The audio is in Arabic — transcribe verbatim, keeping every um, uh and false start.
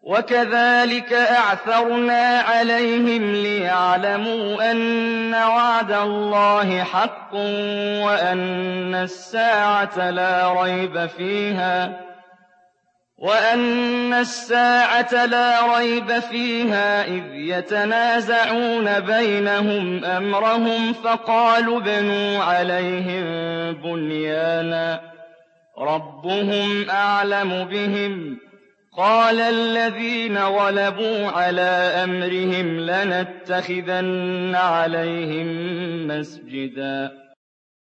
وَكَذَٰلِكَ أَعْثَرْنَا عَلَيْهِمْ لِيَعْلَمُوا أَنَّ وَعْدَ اللَّهِ حَقٌّ وَأَنَّ السَّاعَةَ لَا رَيْبَ فِيهَا إِذْ يَتَنَازَعُونَ بَيْنَهُمْ أَمْرَهُمْ فَقَالُوا ابْنُوا عَلَيْهِم بُنْيَانًا رَّبُّهُمْ أَعْلَمُ بِهِمْ ۚ قَالَ الَّذِينَ غَلَبُوا عَلَىٰ أَمْرِهِمْ لَنَتَّخِذَنَّ عَلَيْهِم مَّسْجِدًا